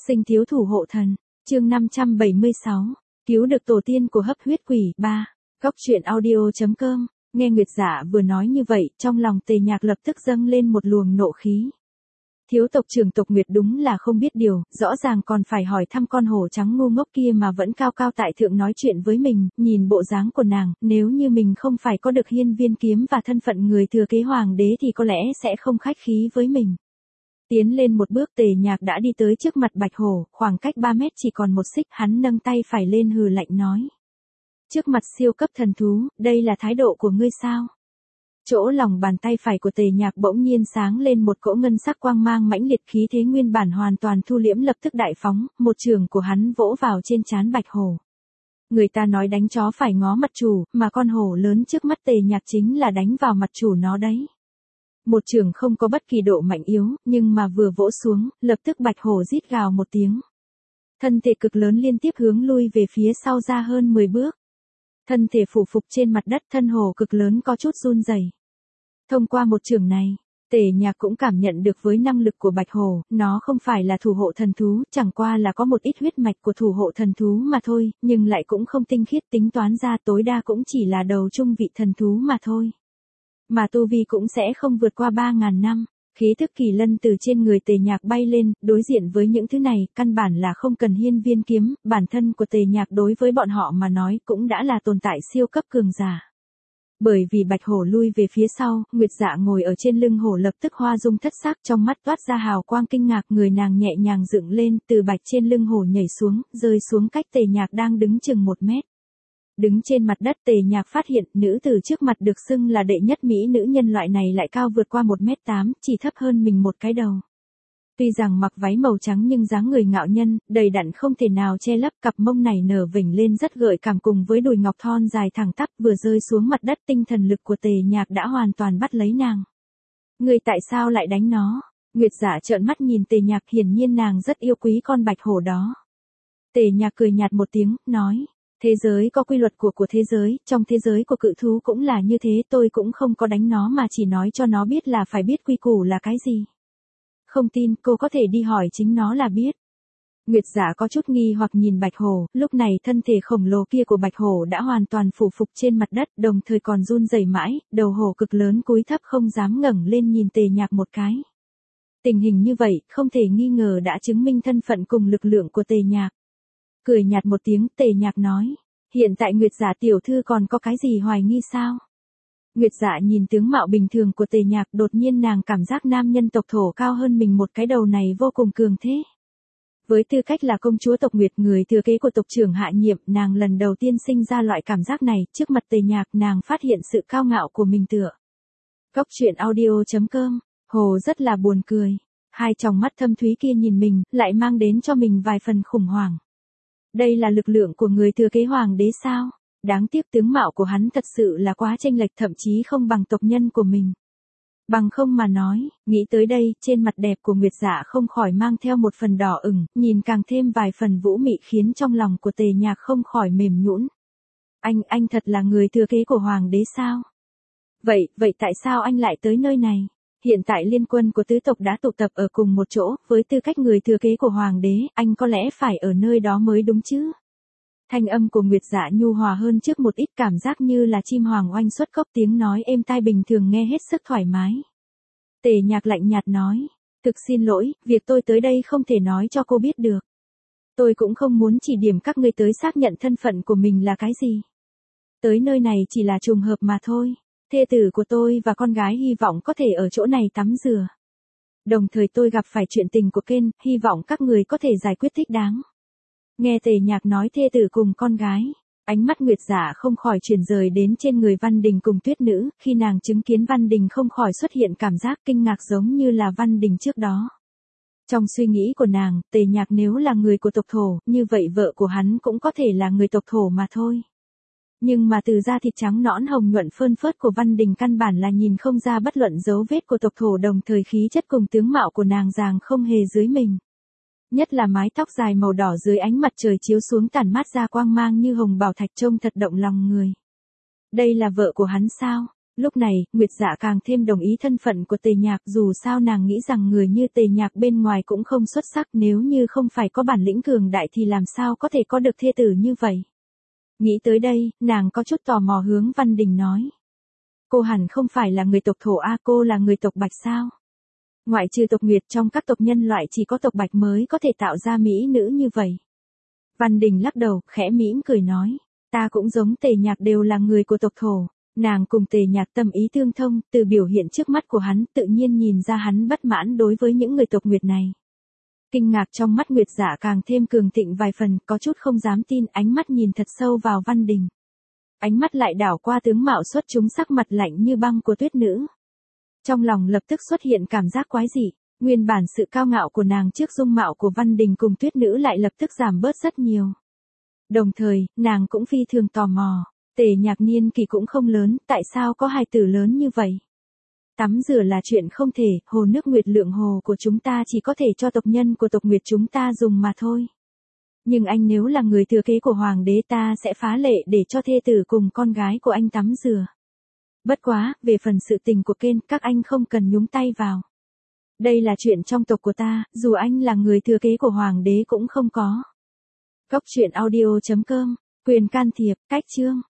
Sinh thiếu thủ hộ thần, chương 576, cứu được tổ tiên của hấp huyết quỷ, 3. Góc truyện audio.com, nghe Nguyệt Dạ vừa nói như vậy, trong lòng Tề Nhạc lập tức dâng lên một luồng nộ khí. Thiếu tộc trưởng tộc Nguyệt đúng là không biết điều, rõ ràng còn phải hỏi thăm con hổ trắng ngu ngốc kia mà vẫn cao cao tại thượng nói chuyện với mình, nhìn bộ dáng của nàng, nếu như mình không phải có được hiên viên kiếm và thân phận người thừa kế hoàng đế thì có lẽ sẽ không khách khí với mình. Tiến lên một bước Tề Nhạc đã đi tới trước mặt Bạch Hổ, khoảng cách 3 mét chỉ còn một xích, hắn nâng tay phải lên hừ lạnh nói. Trước mặt siêu cấp thần thú, đây là thái độ của ngươi sao? Chỗ lòng bàn tay phải của Tề Nhạc bỗng nhiên sáng lên một cỗ ngân sắc quang mang mãnh liệt, khí thế nguyên bản hoàn toàn thu liễm lập tức đại phóng, một chưởng của hắn vỗ vào trên trán Bạch Hổ. Người ta nói đánh chó phải ngó mặt chủ, mà con hổ lớn trước mắt Tề Nhạc chính là đánh vào mặt chủ nó đấy. Một chưởng không có bất kỳ độ mạnh yếu, nhưng mà vừa vỗ xuống, lập tức Bạch Hổ rít gào một tiếng. Thân thể cực lớn liên tiếp hướng lui về phía sau ra hơn 10 bước. Thân thể phủ phục trên mặt đất, thân hổ cực lớn có chút run rẩy. Thông qua một chưởng này, Tề Nhạc cũng cảm nhận được với năng lực của Bạch Hổ, nó không phải là thủ hộ thần thú, chẳng qua là có một ít huyết mạch của thủ hộ thần thú mà thôi, nhưng lại cũng không tinh khiết, tính toán ra tối đa cũng chỉ là đầu trung vị thần thú mà thôi. Mà tu vi cũng sẽ không vượt qua 3.000 năm. Khí thức kỳ lân từ trên người Tề Nhạc bay lên, đối diện với những thứ này, căn bản là không cần hiên viên kiếm, bản thân của Tề Nhạc đối với bọn họ mà nói cũng đã là tồn tại siêu cấp cường giả. Bởi vì Bạch Hổ lui về phía sau, Nguyệt Dạ ngồi ở trên lưng hổ lập tức hoa dung thất sắc, trong mắt toát ra hào quang kinh ngạc, người nàng nhẹ nhàng dựng lên, từ bạch trên lưng hổ nhảy xuống, rơi xuống cách Tề Nhạc đang đứng chừng 1 mét. Đứng trên mặt đất Tề Nhạc phát hiện, nữ tử trước mặt được xưng là đệ nhất mỹ nữ nhân loại này lại cao vượt qua 1m8, chỉ thấp hơn mình một cái đầu. Tuy rằng mặc váy màu trắng nhưng dáng người ngạo nhân, đầy đặn không thể nào che lấp, cặp mông này nở vểnh lên rất gợi cảm cùng với đùi ngọc thon dài thẳng tắp, vừa rơi xuống mặt đất tinh thần lực của Tề Nhạc đã hoàn toàn bắt lấy nàng. Người tại sao lại đánh nó? Nguyệt Dạ trợn mắt nhìn Tề Nhạc, hiển nhiên nàng rất yêu quý con Bạch Hổ đó. Tề Nhạc cười nhạt một tiếng, nói. Thế giới có quy luật của thế giới, trong thế giới của cự thú cũng là như thế, tôi cũng không có đánh nó mà chỉ nói cho nó biết là phải biết quy củ là cái gì. Không tin, cô có thể đi hỏi chính nó là biết. Nguyệt Dạ có chút nghi hoặc nhìn Bạch Hổ, lúc này thân thể khổng lồ kia của Bạch Hổ đã hoàn toàn phủ phục trên mặt đất, đồng thời còn run rẩy mãi, đầu hổ cực lớn cúi thấp không dám ngẩng lên nhìn Tề Nhạc một cái. Tình hình như vậy, không thể nghi ngờ đã chứng minh thân phận cùng lực lượng của Tề Nhạc. Cười nhạt một tiếng, Tề Nhạc nói, hiện tại Nguyệt Dạ tiểu thư còn có cái gì hoài nghi sao? Nguyệt Dạ nhìn tướng mạo bình thường của Tề Nhạc, đột nhiên nàng cảm giác nam nhân tộc thổ cao hơn mình một cái đầu này vô cùng cường thế. Với tư cách là công chúa tộc Nguyệt, người thừa kế của tộc trưởng hạ nhiệm, nàng lần đầu tiên sinh ra loại cảm giác này, trước mặt Tề Nhạc nàng phát hiện sự cao ngạo của mình tựa. Góc truyện audio.com, Hồ rất là buồn cười, hai tròng mắt thâm thúy kia nhìn mình, lại mang đến cho mình vài phần khủng hoảng. Đây là lực lượng của người thừa kế hoàng đế sao? Đáng tiếc tướng mạo của hắn thật sự là quá chênh lệch, thậm chí không bằng tộc nhân của mình. Bằng không mà nói, nghĩ tới đây, trên mặt đẹp của Nguyệt Dạ không khỏi mang theo một phần đỏ ửng, nhìn càng thêm vài phần vũ mị khiến trong lòng của Tề Nhạc không khỏi mềm nhũn. Anh thật là người thừa kế của hoàng đế sao? Vậy tại sao anh lại tới nơi này? Hiện tại liên quân của tứ tộc đã tụ tập ở cùng một chỗ, với tư cách người thừa kế của hoàng đế, anh có lẽ phải ở nơi đó mới đúng chứ? Thanh âm của Nguyệt Dạ nhu hòa hơn trước một ít, cảm giác như là chim hoàng oanh xuất cốc, tiếng nói êm tai bình thường nghe hết sức thoải mái. Tề Nhạc lạnh nhạt nói, thực xin lỗi, việc tôi tới đây không thể nói cho cô biết được. Tôi cũng không muốn chỉ điểm các ngươi tới xác nhận thân phận của mình là cái gì. Tới nơi này chỉ là trùng hợp mà thôi. Thê tử của tôi và con gái hy vọng có thể ở chỗ này tắm rửa. Đồng thời tôi gặp phải chuyện tình của Ken, hy vọng các người có thể giải quyết thích đáng. Nghe Tề Nhạc nói thê tử cùng con gái, ánh mắt Nguyệt Dạ không khỏi chuyển rời đến trên người Văn Đình cùng Tuyết Nữ, khi nàng chứng kiến Văn Đình không khỏi xuất hiện cảm giác kinh ngạc giống như là Văn Đình trước đó. Trong suy nghĩ của nàng, Tề Nhạc nếu là người của tộc thổ, như vậy vợ của hắn cũng có thể là người tộc thổ mà thôi. Nhưng mà từ da thịt trắng nõn hồng nhuận phơn phớt của Văn Đình căn bản là nhìn không ra bất luận dấu vết của tộc thổ, đồng thời khí chất cùng tướng mạo của nàng ràng không hề dưới mình. Nhất là mái tóc dài màu đỏ dưới ánh mặt trời chiếu xuống tản mát ra quang mang như hồng bảo thạch, trông thật động lòng người. Đây là vợ của hắn sao? Lúc này, Nguyệt Dạ càng thêm đồng ý thân phận của Tề Nhạc, dù sao nàng nghĩ rằng người như Tề Nhạc bên ngoài cũng không xuất sắc, nếu như không phải có bản lĩnh cường đại thì làm sao có thể có được thê tử như vậy. Nghĩ tới đây, nàng có chút tò mò hướng Văn Đình nói. Cô hẳn không phải là người tộc Thổ a, cô là người tộc Bạch sao? Ngoại trừ tộc Nguyệt, trong các tộc nhân loại chỉ có tộc Bạch mới có thể tạo ra mỹ nữ như vậy. Văn Đình lắc đầu, khẽ mỉm cười nói. Ta cũng giống Tề Nhạc, đều là người của tộc Thổ. Nàng cùng Tề Nhạc tâm ý tương thông, từ biểu hiện trước mắt của hắn tự nhiên nhìn ra hắn bất mãn đối với những người tộc Nguyệt này. Kinh ngạc trong mắt Nguyệt Dạ càng thêm cường thịnh vài phần, có chút không dám tin, ánh mắt nhìn thật sâu vào Văn Đình. Ánh mắt lại đảo qua tướng mạo xuất chúng sắc mặt lạnh như băng của tuyết nữ. Trong lòng lập tức xuất hiện cảm giác quái dị, nguyên bản sự cao ngạo của nàng trước dung mạo của Văn Đình cùng tuyết nữ lại lập tức giảm bớt rất nhiều. Đồng thời, nàng cũng phi thường tò mò, Tề Nhạc niên kỳ cũng không lớn, tại sao có hài tử lớn như vậy? Tắm rửa là chuyện không thể, hồ nước Nguyệt Lượng Hồ của chúng ta chỉ có thể cho tộc nhân của tộc Nguyệt chúng ta dùng mà thôi. Nhưng anh nếu là người thừa kế của hoàng đế, ta sẽ phá lệ để cho thê tử cùng con gái của anh tắm rửa. Bất quá, về phần sự tình của Ken, các anh không cần nhúng tay vào. Đây là chuyện trong tộc của ta, dù anh là người thừa kế của hoàng đế cũng không có. Cốc truyện audio.com, quyền can thiệp, cách chương.